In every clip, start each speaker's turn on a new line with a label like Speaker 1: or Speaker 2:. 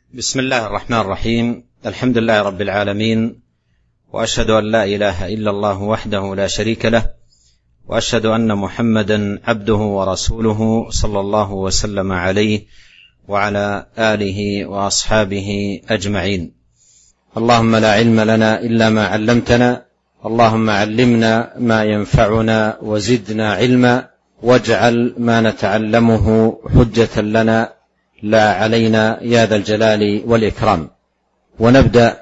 Speaker 1: بسم الله الرحمن الرحيم. الحمد لله رب العالمين، وأشهد أن لا إله إلا الله وحده لا شريك له، وأشهد أن محمدا عبده ورسوله صلى الله وسلم عليه وعلى آله وأصحابه أجمعين. اللهم لا علم لنا إلا ما علمتنا، اللهم علمنا ما ينفعنا وزدنا علما، واجعل ما نتعلمه حجة لنا لا علينا يا ذا الجلال والإكرام. ونبدأ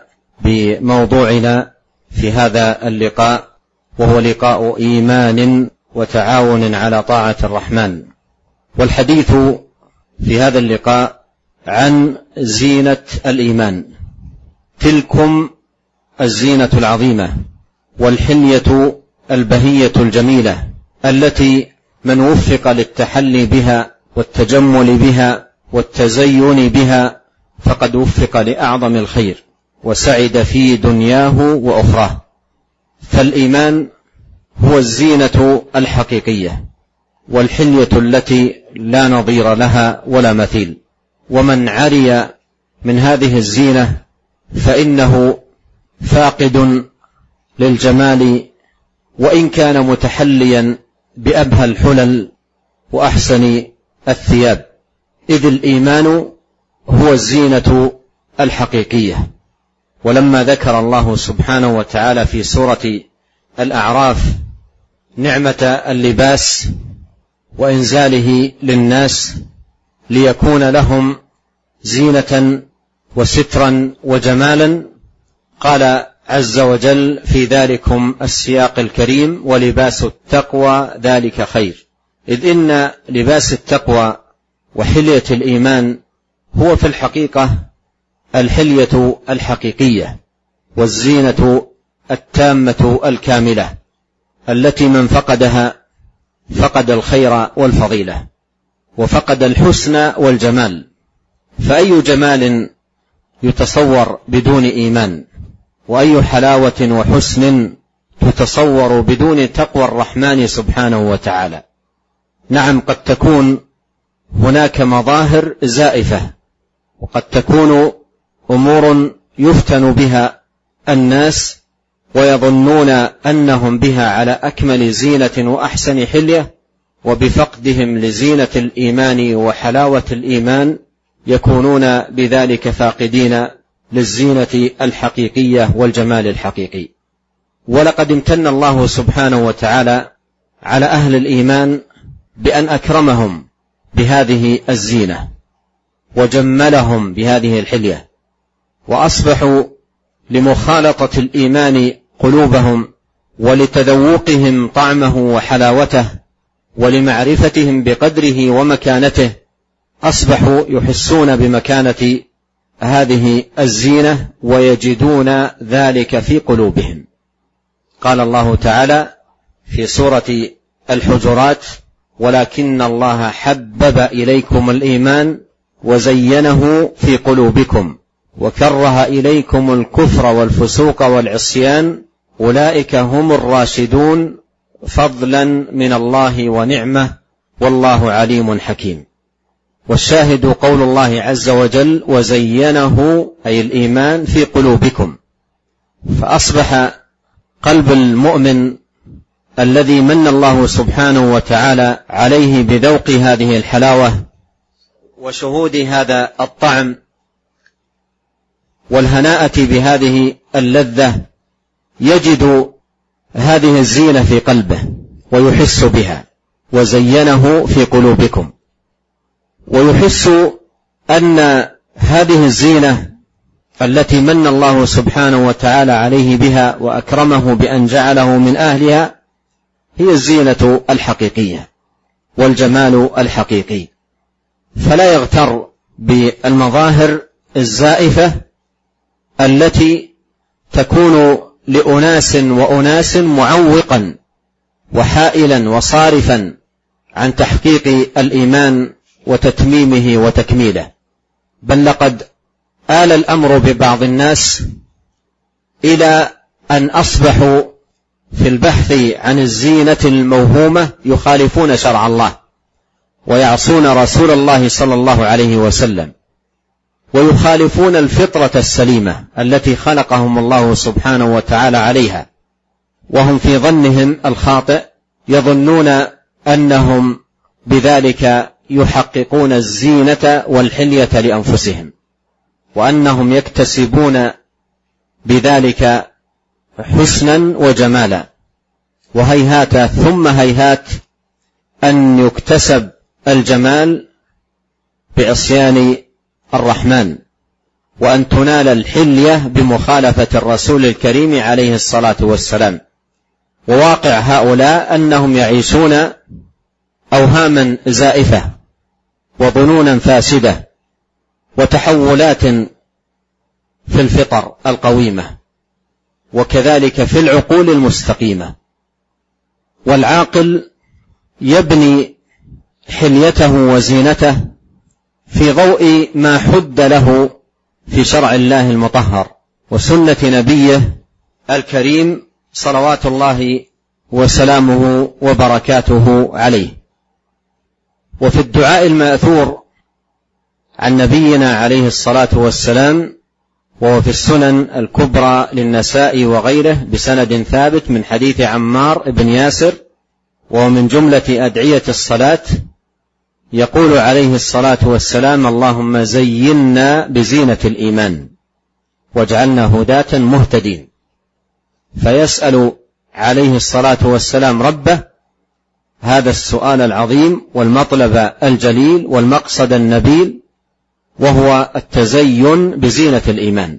Speaker 1: بموضوعنا في هذا اللقاء، وهو لقاء إيمان وتعاون على طاعة الرحمن. والحديث في هذا اللقاء عن زينة الإيمان، تلكم الزينة العظيمة والحلية البهية الجميلة التي من وفق للتحلي بها والتجمل بها والتزين بها فقد وفق لأعظم الخير وسعد في دنياه وأخراه. فالإيمان هو الزينة الحقيقية والحلية التي لا نظير لها ولا مثيل، ومن عري من هذه الزينة فإنه فاقد للجمال، وإن كان متحليا بأبهى الحلل وأحسن الثياب، إذ الإيمان هو الزينة الحقيقية. ولما ذكر الله سبحانه وتعالى في سورة الأعراف نعمة اللباس وإنزاله للناس ليكون لهم زينة وسترا وجمالا، قال عز وجل في ذلكم السياق الكريم: ولباس التقوى ذلك خير. إذ إن لباس التقوى وحلية الإيمان هو في الحقيقة الحلية الحقيقية والزينة التامة الكاملة، التي من فقدها فقد الخير والفضيلة وفقد الحسن والجمال. فأي جمال يتصور بدون إيمان، وأي حلاوة وحسن تتصور بدون تقوى الرحمن سبحانه وتعالى. نعم، قد تكون هناك مظاهر زائفة، وقد تكون أمور يفتن بها الناس ويظنون أنهم بها على أكمل زينة وأحسن حلية، وبفقدهم لزينة الإيمان وحلاوة الإيمان يكونون بذلك فاقدين للزينة الحقيقية والجمال الحقيقي. ولقد امتن الله سبحانه وتعالى على أهل الإيمان بأن أكرمهم بهذه الزينة وجملهم بهذه الحلية، وأصبحوا لمخالطة الإيمان قلوبهم ولتذوقهم طعمه وحلاوته ولمعرفتهم بقدره ومكانته، أصبحوا يحسون بمكانة هذه الزينة ويجدون ذلك في قلوبهم. قال الله تعالى في سورة الحجرات: ولكن الله حبب إليكم الإيمان وزينه في قلوبكم وكره إليكم الكفر والفسوق والعصيان أولئك هم الراشدون فضلا من الله ونعمة والله عليم حكيم. والشاهد قول الله عز وجل: وزينه أي الإيمان في قلوبكم. فأصبح قلب المؤمن الذي من الله سبحانه وتعالى عليه بذوق هذه الحلاوة وشهود هذا الطعم والهناءة بهذه اللذة يجد هذه الزينة في قلبه ويحس بها. وزينه في قلوبكم، ويحس أن هذه الزينة التي من الله سبحانه وتعالى عليه بها وأكرمه بأن جعله من أهلها هي الزينة الحقيقية والجمال الحقيقي. فلا يغتر بالمظاهر الزائفة التي تكون لأناس وأناس معوقا وحائلا وصارفا عن تحقيق الإيمان وتتميمه وتكميله. بل لقد آل الأمر ببعض الناس إلى أن أصبحوا في البحث عن الزينة الموهومة يخالفون شرع الله ويعصون رسول الله صلى الله عليه وسلم، ويخالفون الفطرة السليمة التي خلقهم الله سبحانه وتعالى عليها، وهم في ظنهم الخاطئ يظنون أنهم بذلك يحققون الزينة والحلية لأنفسهم، وأنهم يكتسبون بذلك حسنا وجمالا، وهيهات ثم هيهات أن يكتسب الجمال بعصيان الرحمن، وأن تنال الحلية بمخالفة الرسول الكريم عليه الصلاة والسلام. وواقع هؤلاء أنهم يعيشون أوهاما زائفة وظنونا فاسدة وتحولات في الفطر القويمة، وكذلك في العقول المستقيمة. والعاقل يبني حليته وزينته في ضوء ما حد له في شرع الله المطهر وسنة نبيه الكريم صلوات الله وسلامه وبركاته عليه. وفي الدعاء المأثور عن نبينا عليه الصلاة والسلام، وهو في السنن الكبرى للنسائي وغيره بسند ثابت من حديث عمار بن ياسر، ومن جملة أدعية الصلاة، يقول عليه الصلاة والسلام: اللهم زينا بزينة الإيمان واجعلنا هداة مهتدين. فيسأل عليه الصلاة والسلام ربه هذا السؤال العظيم والمطلب الجليل والمقصد النبيل، وهو التزين بزينة الإيمان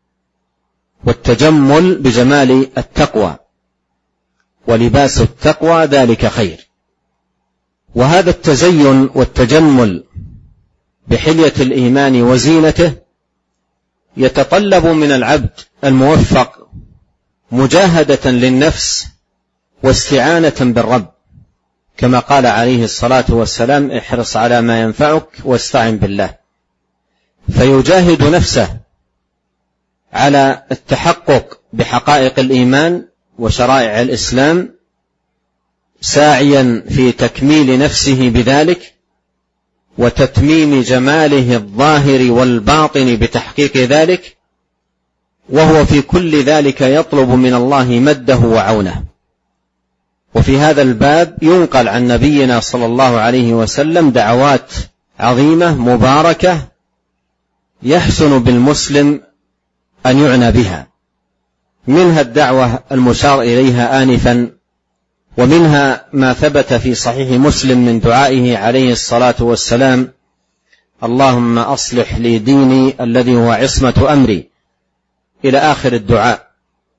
Speaker 1: والتجمل بجمال التقوى، ولباس التقوى ذلك خير. وهذا التزين والتجمل بحلية الإيمان وزينته يتطلب من العبد الموفق مجاهدة للنفس واستعانة بالرب، كما قال عليه الصلاة والسلام: احرص على ما ينفعك واستعن بالله. فيجاهد نفسه على التحقق بحقائق الإيمان وشرائع الإسلام، ساعيا في تكميل نفسه بذلك وتتميم جماله الظاهر والباطن بتحقيق ذلك، وهو في كل ذلك يطلب من الله مده وعونه. وفي هذا الباب ينقل عن نبينا صلى الله عليه وسلم دعوات عظيمة مباركة يحسن بالمسلم أن يعنى بها، منها الدعوة المشار إليها آنفا، ومنها ما ثبت في صحيح مسلم من دعائه عليه الصلاة والسلام: اللهم أصلح لي ديني الذي هو عصمة أمري، إلى آخر الدعاء.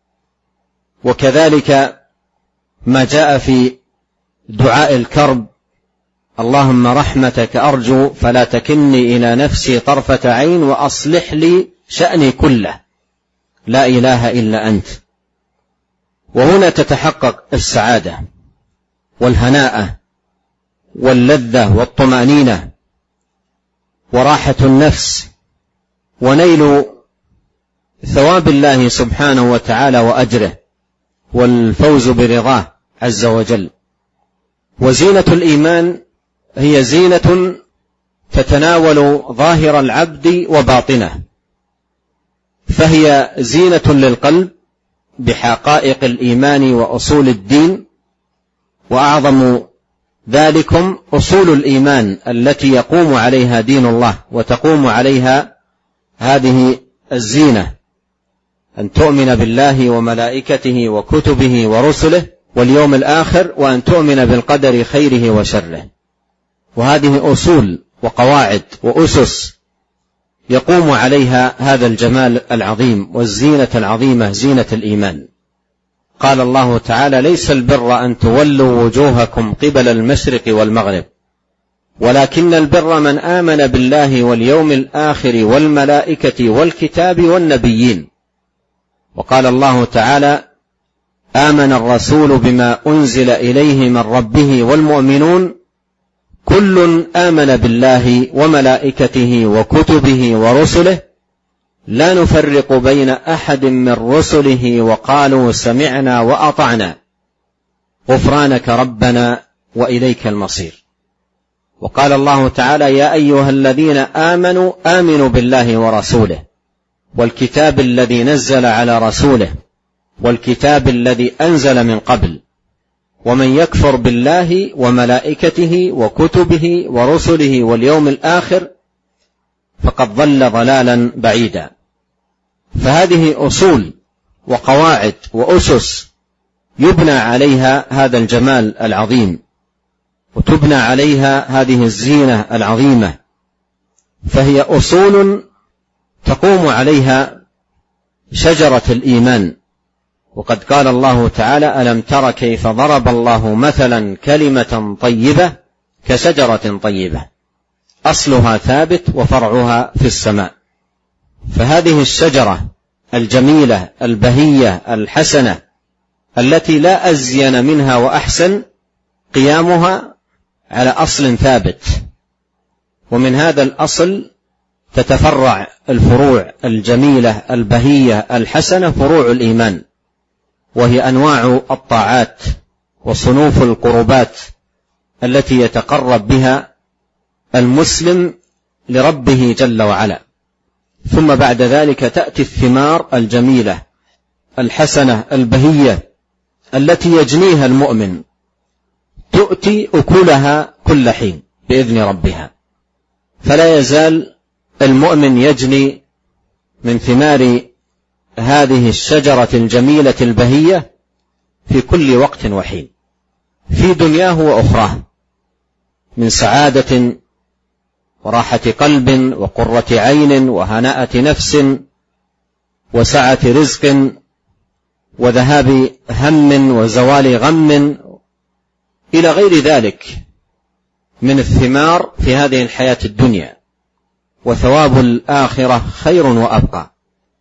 Speaker 1: وكذلك ما جاء في دعاء الكرب: اللهم رحمتك أرجو فلا تكلني إلى نفسي طرفة عين وأصلح لي شأني كله لا إله إلا أنت. وهنا تتحقق السعادة والهناءة واللذة والطمأنينة وراحة النفس ونيل ثواب الله سبحانه وتعالى وأجره والفوز برضاه عز وجل. وزينة الإيمان هي زينة تتناول ظاهر العبد وباطنه، فهي زينة للقلب بحقائق الإيمان وأصول الدين، وأعظم ذلكم أصول الإيمان التي يقوم عليها دين الله وتقوم عليها هذه الزينة: أن تؤمن بالله وملائكته وكتبه ورسله واليوم الآخر، وأن تؤمن بالقدر خيره وشره. وهذه أصول وقواعد وأسس يقوم عليها هذا الجمال العظيم والزينة العظيمة، زينة الإيمان. قال الله تعالى: ليس البر أن تولوا وجوهكم قبل المشرق والمغرب ولكن البر من آمن بالله واليوم الآخر والملائكة والكتاب والنبيين. وقال الله تعالى: آمن الرسول بما أنزل إليه من ربه والمؤمنون كل آمن بالله وملائكته وكتبه ورسله لا نفرق بين أحد من رسله وقالوا سمعنا وأطعنا غفرانك ربنا وإليك المصير. وقال الله تعالى: يا أيها الذين آمنوا آمنوا بالله ورسوله والكتاب الذي نزل على رسوله والكتاب الذي أنزل من قبل ومن يكفر بالله وملائكته وكتبه ورسله واليوم الآخر فقد ضل ضلالا بعيدا. فهذه أصول وقواعد وأسس يبنى عليها هذا الجمال العظيم، وتبنى عليها هذه الزينة العظيمة، فهي أصول تقوم عليها شجرة الإيمان. وقد قال الله تعالى: ألم تر كيف ضرب الله مثلا كلمة طيبة كشجرة طيبة أصلها ثابت وفرعها في السماء. فهذه الشجرة الجميلة البهية الحسنة التي لا أزين منها وأحسن قيامها على أصل ثابت، ومن هذا الأصل تتفرع الفروع الجميلة البهية الحسنة، فروع الإيمان، وهي أنواع الطاعات وصنوف القربات التي يتقرب بها المسلم لربه جل وعلا. ثم بعد ذلك تأتي الثمار الجميلة الحسنة البهية التي يجنيها المؤمن، تؤتي أكلها كل حين بإذن ربها، فلا يزال المؤمن يجني من ثمار هذه الشجرة الجميلة البهية في كل وقت وحين، في دنياه وأخراه، من سعادة وراحة قلب وقرة عين وهناءة نفس وسعة رزق وذهاب هم وزوال غم إلى غير ذلك من الثمار في هذه الحياة الدنيا، وثواب الآخرة خير وأبقى.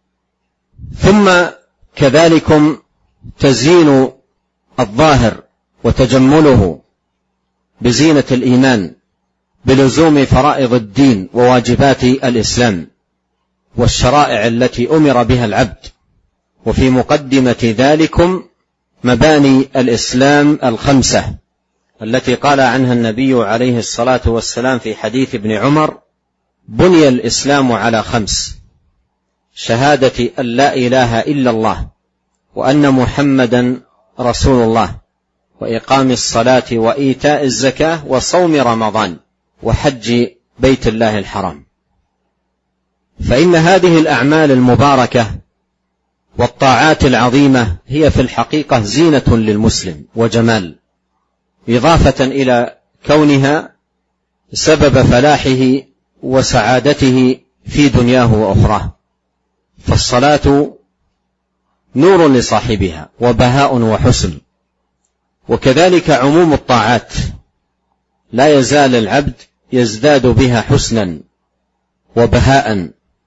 Speaker 1: ثم كذلكم تزيين الظاهر وتجمله بزينة الإيمان بلزوم فرائض الدين وواجبات الإسلام والشرائع التي أمر بها العبد. وفي مقدمة ذلكم مباني الإسلام الخمسة التي قال عنها النبي عليه الصلاة والسلام في حديث ابن عمر: بني الإسلام على 5: شهادة أن لا إله إلا الله وأن محمدا رسول الله وإقام الصلاة وإيتاء الزكاة وصوم رمضان وحج بيت الله الحرام. فإن هذه الأعمال المباركة والطاعات العظيمة هي في الحقيقة زينة للمسلم وجمال، إضافة إلى كونها سبب فلاحه وسعادته في دنياه وأخراه. فالصلاة نور لصاحبها وبهاء وحسن، وكذلك عموم الطاعات لا يزال العبد يزداد بها حسنا وبهاء،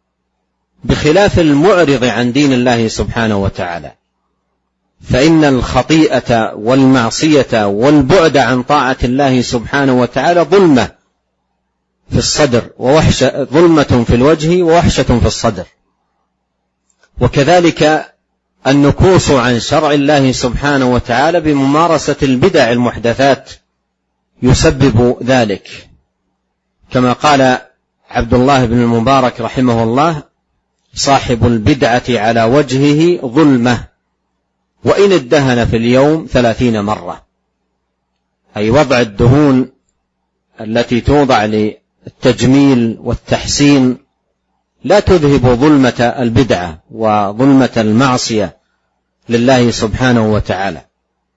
Speaker 1: بخلاف المعرض عن دين الله سبحانه وتعالى، فإن الخطيئة والمعصية والبعد عن طاعة الله سبحانه وتعالى ظلمة في الصدر ووحشة، ظلمة في الوجه ووحشة في الصدر. وكذلك النكوص عن شرع الله سبحانه وتعالى بممارسة البدع المحدثات يسبب ذلك، كما قال عبد الله بن المبارك رحمه الله: صاحب البدعة على وجهه ظلمة وإن ادهن في اليوم 30 مرة، أي وضع الدهون التي توضع للتجميل والتحسين لا تذهب ظلمة البدعة وظلمة المعصية لله سبحانه وتعالى.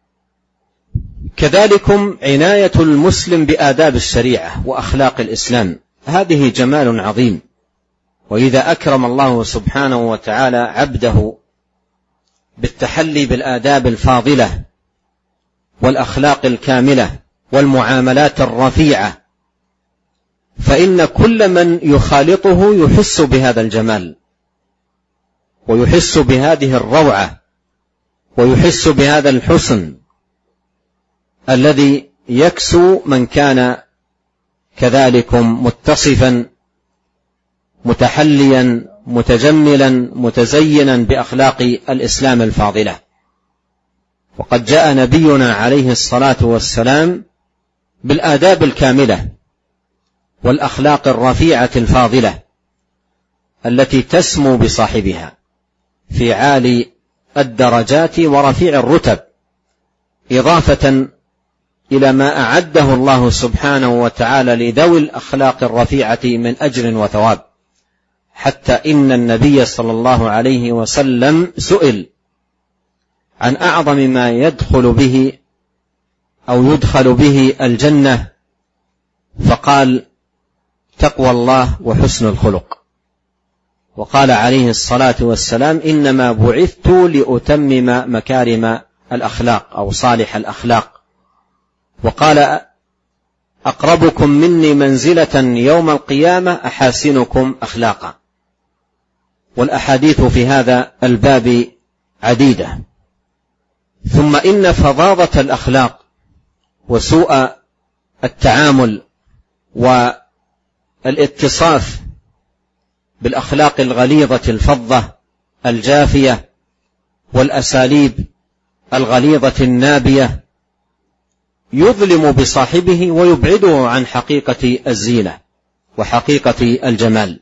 Speaker 1: كذلكم عناية المسلم بآداب الشريعة وأخلاق الإسلام، هذه جمال عظيم. وإذا أكرم الله سبحانه وتعالى عبده بالتحلي بالآداب الفاضلة والأخلاق الكاملة والمعاملات الرفيعة، فإن كل من يخالطه يحس بهذا الجمال ويحس بهذه الروعة ويحس بهذا الحسن الذي يكسو من كان كذلكم متصفا متحليا متجملا متزينا بأخلاق الإسلام الفاضلة. وقد جاء نبينا عليه الصلاة والسلام بالآداب الكاملة والأخلاق الرفيعة الفاضلة التي تسمو بصاحبها في عالي الدرجات ورفيع الرتب، إضافة إلى ما أعده الله سبحانه وتعالى لذوي الأخلاق الرفيعة من أجر وثواب، حتى إن النبي صلى الله عليه وسلم سئل عن أعظم ما يدخل به الجنة، فقال: تقوى الله وحسن الخلق. وقال عليه الصلاة والسلام: إنما بعثت لأتمم مكارم الأخلاق أو صالح الأخلاق. وقال: أقربكم مني منزلة يوم القيامة أحاسنكم أخلاقا. والأحاديث في هذا الباب عديدة. ثم إن فظاظة الأخلاق وسوء التعامل والاتصاف بالأخلاق الغليظة الفظة الجافية والأساليب الغليظة النابية يظلم بصاحبه ويبعده عن حقيقة الزينة وحقيقة الجمال،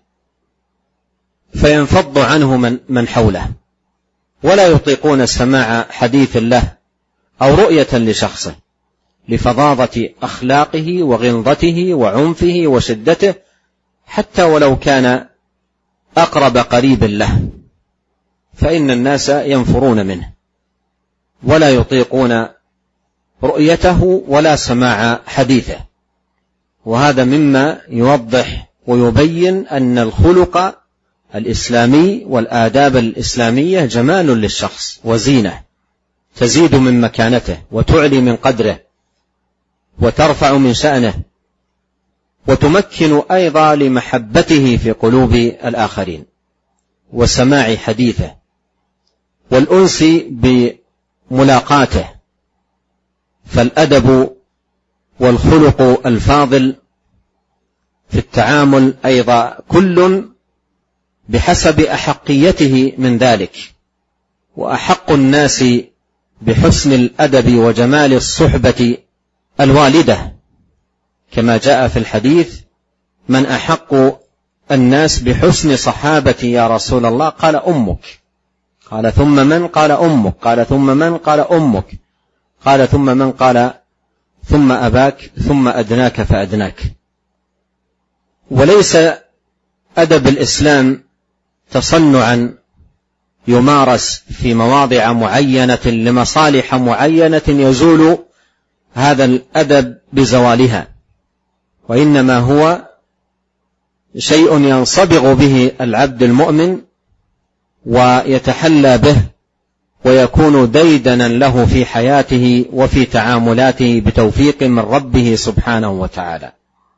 Speaker 1: فينفض عنه من حوله ولا يطيقون سماع حديث له أو رؤية لشخصه لفظاظة أخلاقه وغلظته وعنفه وشدته، حتى ولو كان أقرب قريب له، فإن الناس ينفرون منه ولا يطيقون رؤيته ولا سماع حديثه. وهذا مما يوضح ويبين أن الخلق الإسلامي والآداب الإسلامية جمال للشخص وزينة تزيد من مكانته وتعلي من قدره وترفع من شأنه وتمكن أيضا لمحبته في قلوب الآخرين وسماع حديثه والأنس بملاقاته. فالأدب والخلق الفاضل في التعامل أيضا كل بحسب أحقيته من ذلك، وأحق الناس بحسن الأدب وجمال الصحبة الوالدة، كما جاء في الحديث: من أحق الناس بحسن صحابتي يا رسول الله؟ قال: أمك. قال: ثم من؟ قال: أمك. قال: ثم من؟ قال: أمك. قال: ثم من؟ قال: ثم أباك، ثم أدناك فأدناك. وليس أدب الإسلام تصنعا يمارس في مواضع معينة لمصالح معينة يزول هذا الأدب بزوالها، وإنما هو شيء ينصبغ به العبد المؤمن ويتحلى به ويكون ديدنا له في حياته وفي تعاملاته بتوفيق من ربه سبحانه وتعالى.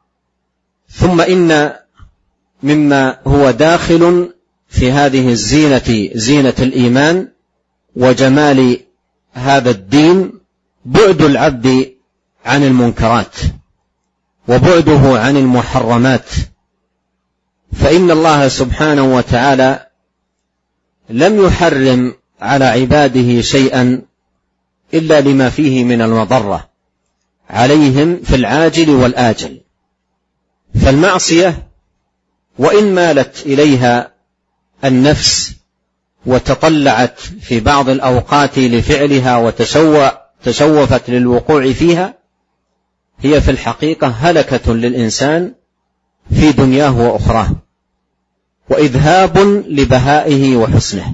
Speaker 1: ثم إن مما هو داخل في هذه الزينة، زينة الإيمان وجمال هذا الدين، بعد العبد عن المنكرات وبعده عن المحرمات، فإن الله سبحانه وتعالى لم يحرم على عباده شيئا إلا لما فيه من المضرة عليهم في العاجل والآجل. فالمعصية وإن مالت إليها النفس وتطلعت في بعض الأوقات لفعلها وتشوفت للوقوع فيها، هي في الحقيقة هلكة للإنسان في دنياه وأخراه وإذهاب لبهائه وحسنه.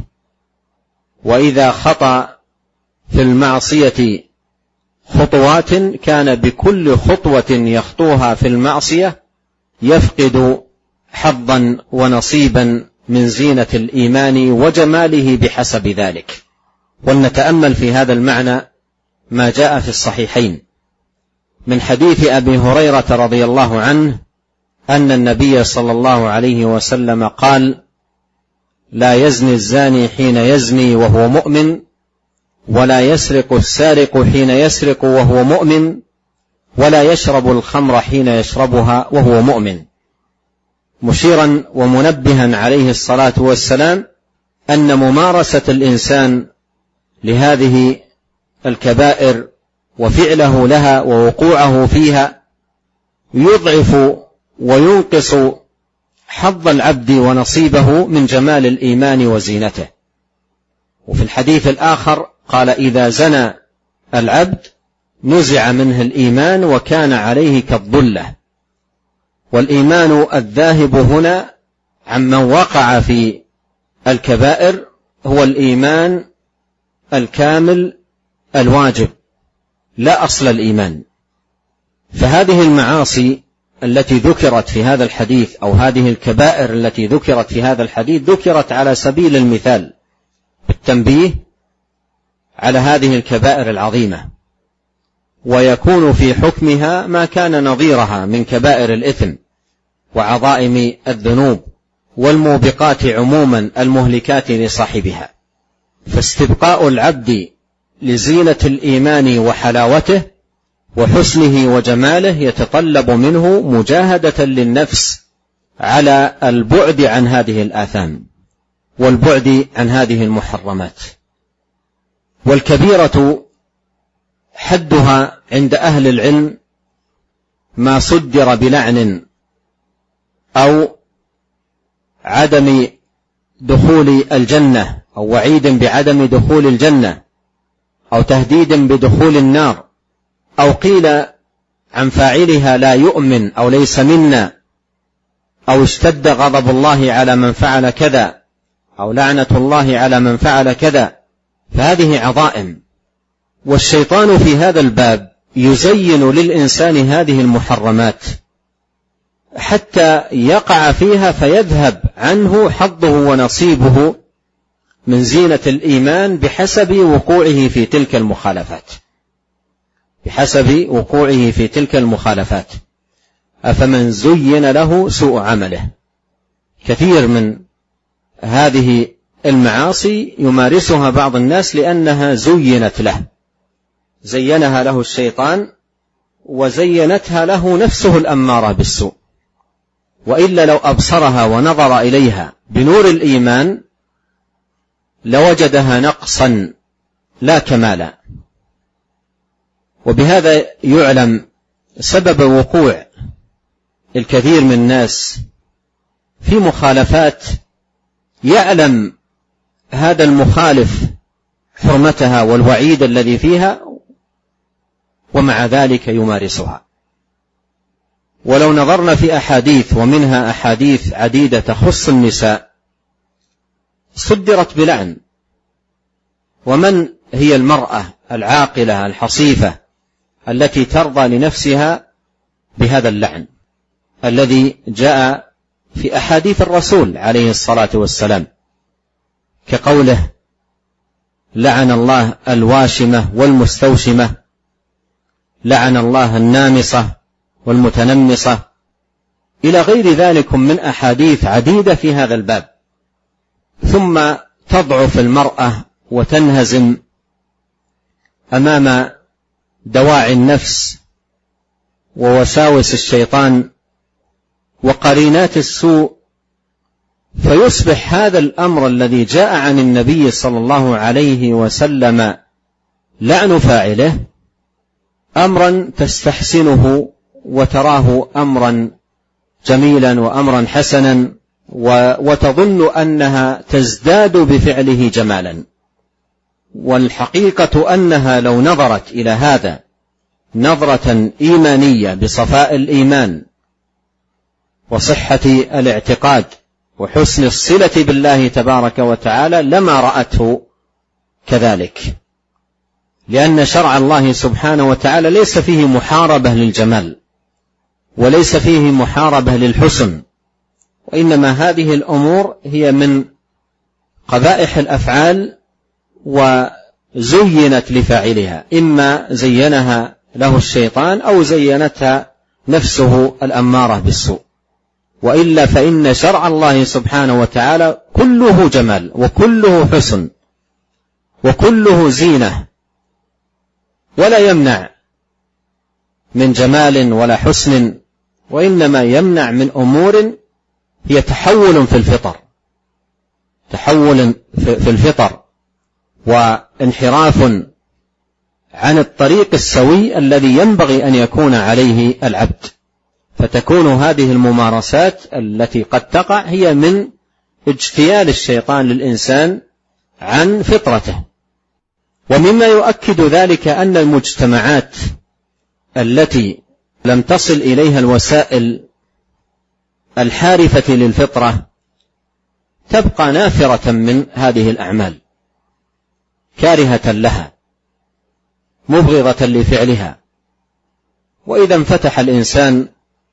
Speaker 1: وإذا خطأ في المعصية خطوات كان بكل خطوة يخطوها في المعصية يفقد حظا ونصيبا من زينة الإيمان وجماله بحسب ذلك. ولنتأمل في هذا المعنى ما جاء في الصحيحين من حديث أبي هريرة رضي الله عنه أن النبي صلى الله عليه وسلم قال: لا يزني الزاني حين يزني وهو مؤمن، ولا يسرق السارق حين يسرق وهو مؤمن، ولا يشرب الخمر حين يشربها وهو مؤمن، مشيرا ومنبها عليه الصلاة والسلام أن ممارسة الإنسان لهذه الكبائر وفعله لها ووقوعه فيها يضعف وينقص حظ العبد ونصيبه من جمال الإيمان وزينته. وفي الحديث الآخر قال: إذا زنى العبد نزع منه الإيمان وكان عليه كالظلة. والإيمان الذاهب هنا عمن وقع في الكبائر هو الإيمان الكامل الواجب، لا أصل الإيمان. فهذه المعاصي التي ذكرت في هذا الحديث، أو هذه الكبائر التي ذكرت في هذا الحديث، ذكرت على سبيل المثال بالتنبيه على هذه الكبائر العظيمة، ويكون في حكمها ما كان نظيرها من كبائر الإثم وعظائم الذنوب والموبقات عموما المهلكات لصاحبها. فاستبقاء العبد لزينة الإيمان وحلاوته وحسنه وجماله يتطلب منه مجاهدة للنفس على البعد عن هذه الآثام والبعد عن هذه المحرمات. والكبيرة حدها عند أهل العلم ما صدر بلعن أو عدم دخول الجنة، أو وعيد بعدم دخول الجنة، أو تهديد بدخول النار، أو قيل عن فاعلها لا يؤمن أو ليس منا، أو اشتد غضب الله على من فعل كذا، أو لعنة الله على من فعل كذا. فهذه عظائم، والشيطان في هذا الباب يزين للإنسان هذه المحرمات حتى يقع فيها فيذهب عنه حظه ونصيبه من زينة الإيمان بحسب وقوعه في تلك المخالفات، بحسب وقوعه في تلك المخالفات. أفمن زين له سوء عمله. كثير من هذه المعاصي يمارسها بعض الناس لأنها زينت له، زينها له الشيطان وزينتها له نفسه الأمارة بالسوء. وإلا لو أبصرها ونظر إليها بنور الإيمان لوجدها نقصا لا كمالا. وبهذا يعلم سبب وقوع الكثير من الناس في مخالفات يعلم هذا المخالف حرمتها والوعيد الذي فيها، ومع ذلك يمارسها. ولو نظرنا في أحاديث، ومنها أحاديث عديدة تخص النساء، صدرت بلعن. ومن هي المرأة العاقلة الحصيفة التي ترضى لنفسها بهذا اللعن الذي جاء في أحاديث الرسول عليه الصلاة والسلام، كقوله: لعن الله الواشمة والمستوشمة، لعن الله النامصة والمتنمصة، إلى غير ذلك من أحاديث عديدة في هذا الباب. ثم تضعف المرأة وتنهزم أمام دواعي النفس ووساوس الشيطان وقرينات السوء، فيصبح هذا الأمر الذي جاء عن النبي صلى الله عليه وسلم لعن فاعله أمرا تستحسنه وتراه أمرا جميلا وأمرا حسنا، وتظن أنها تزداد بفعله جمالا. والحقيقة أنها لو نظرت إلى هذا نظرة إيمانية بصفاء الإيمان وصحة الاعتقاد وحسن الصلة بالله تبارك وتعالى لما رأته كذلك، لأن شرع الله سبحانه وتعالى ليس فيه محاربة للجمال وليس فيه محاربة للحسن، وإنما هذه الأمور هي من قبائح الأفعال وزينت لفاعلها، إما زينها له الشيطان أو زينتها نفسه الأمارة بالسوء. وإلا فإن شرع الله سبحانه وتعالى كله جمال وكله حسن وكله زينة، ولا يمنع من جمال ولا حسن، وإنما يمنع من أمور هي تحول في الفطر، تحول في الفطر وانحراف عن الطريق السوي الذي ينبغي أن يكون عليه العبد. فتكون هذه الممارسات التي قد تقع هي من اجتيال الشيطان للإنسان عن فطرته. ومما يؤكد ذلك أن المجتمعات التي لم تصل إليها الوسائل الحارفة للفطرة تبقى نافرة من هذه الأعمال، كارهة لها، مبغضة لفعلها. وإذا انفتح الإنسان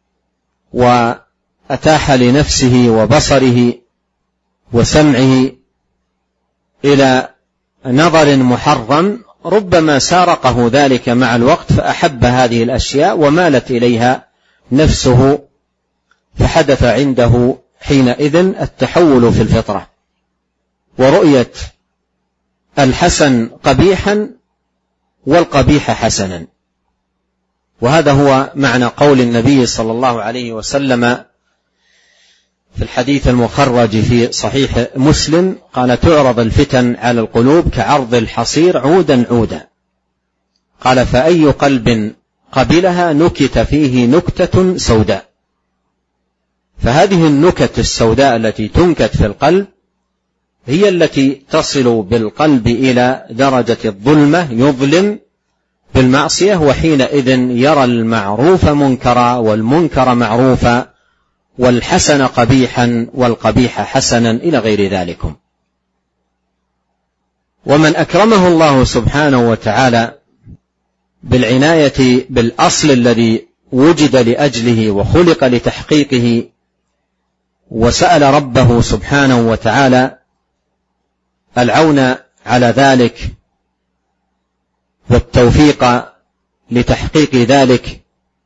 Speaker 1: وأتاح لنفسه وبصره وسمعه إلى نظر محرم، ربما سارقه ذلك مع الوقت فأحب هذه الأشياء ومالت إليها نفسه، فحدث عنده حينئذ التحول في الفطرة ورؤية الحسن قبيحا والقبيح حسنا. وهذا هو معنى قول النبي صلى الله عليه وسلم في الحديث المخرج في صحيح مسلم قال: تعرض الفتن على القلوب كعرض الحصير عودا عودا. قال: فأي قلب قبلها نكت فيه نكتة سوداء. فهذه النكت السوداء التي تنكت في القلب هي التي تصل بالقلب إلى درجة الظلمة، يظلم بالمعصية، وحينئذ يرى المعروف منكرا والمنكر معروفا والحسن قبيحا والقبيح حسنا إلى غير ذلك. ومن أكرمه الله سبحانه وتعالى بالعناية بالأصل الذي وجد لأجله وخلق لتحقيقه، وسأل ربه سبحانه وتعالى العون على ذلك والتوفيق لتحقيق ذلك،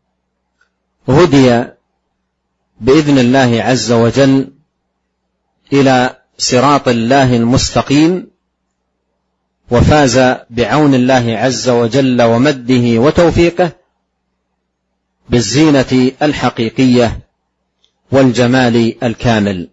Speaker 1: هدي بإذن الله عز وجل إلى صراط الله المستقيم، وفاز بعون الله عز وجل ومده وتوفيقه بالزينة الحقيقية والجمال الكامل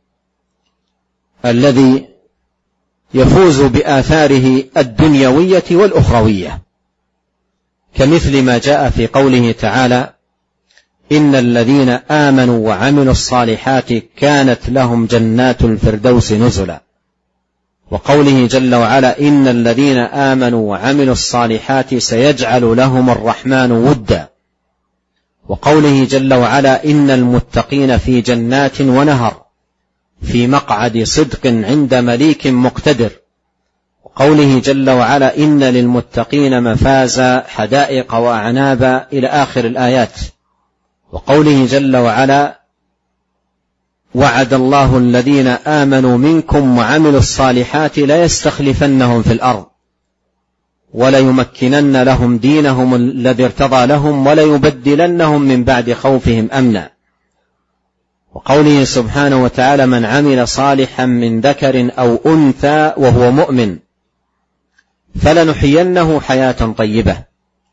Speaker 1: الذي يفوز بآثاره الدنيوية والأخروية، كمثل ما جاء في قوله تعالى: إن الذين آمنوا وعملوا الصالحات كانت لهم جنات الفردوس نزلا. وقوله جل وعلا: إن الذين آمنوا وعملوا الصالحات سيجعل لهم الرحمن ودا. وقوله جل وعلا: إن المتقين في جنات ونهر في مقعد صدق عند مليك مقتدر. وقوله جل وعلا: إن للمتقين مفازا حدائق وأعنابا إلى آخر الآيات. وقوله جل وعلا: وعد الله الذين آمنوا منكم وعملوا الصالحات ليستخلفنهم في الأرض وليمكنن لهم دينهم الذي ارتضى لهم وليبدلنهم من بعد خوفهم أمنا. وقوله سبحانه وتعالى: من عمل صالحا من ذكر أو أنثى وهو مؤمن فلنحيينه حياة طيبة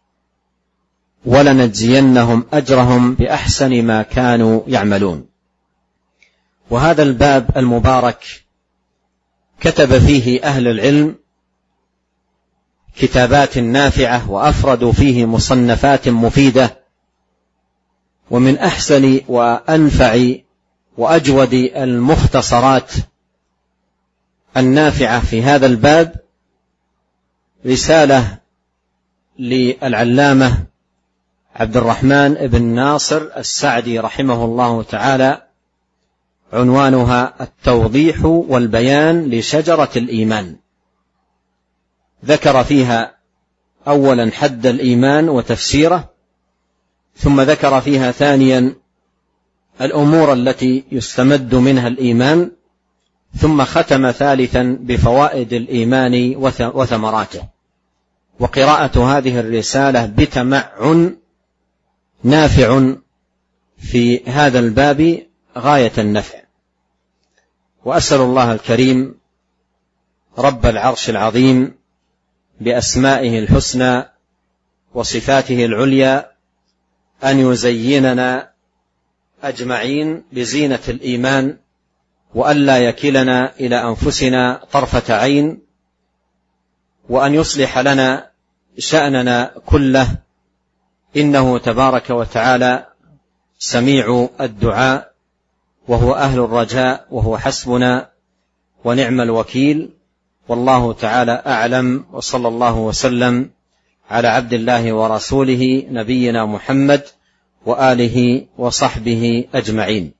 Speaker 1: ولنجزينهم أجرهم بأحسن ما كانوا يعملون. وهذا الباب المبارك كتب فيه أهل العلم كتابات نافعة وأفردوا فيه مصنفات مفيدة، ومن أحسن وأنفع وأجود المختصرات النافعة في هذا الباب رسالة للعلامة عبد الرحمن بن ناصر السعدي رحمه الله تعالى، عنوانها: التوضيح والبيان لشجرة الإيمان. ذكر فيها أولا حد الإيمان وتفسيره، ثم ذكر فيها ثانيا الأمور التي يستمد منها الإيمان، ثم ختم ثالثا بفوائد الإيمان وثمراته. وقراءة هذه الرسالة بتمعن نافع في هذا الباب غاية النفع. وأسأل الله الكريم رب العرش العظيم بأسمائه الحسنى وصفاته العليا أن يزيننا أجمعين بزينة الإيمان، وألا يكلنا إلى أنفسنا طرفة عين، وأن يصلح لنا شأننا كله، إنه تبارك وتعالى سميع الدعاء، وهو أهل الرجاء، وهو حسبنا ونعم الوكيل. والله تعالى أعلم، وصلى الله وسلم على عبد الله ورسوله نبينا محمد وآله وصحبه أجمعين.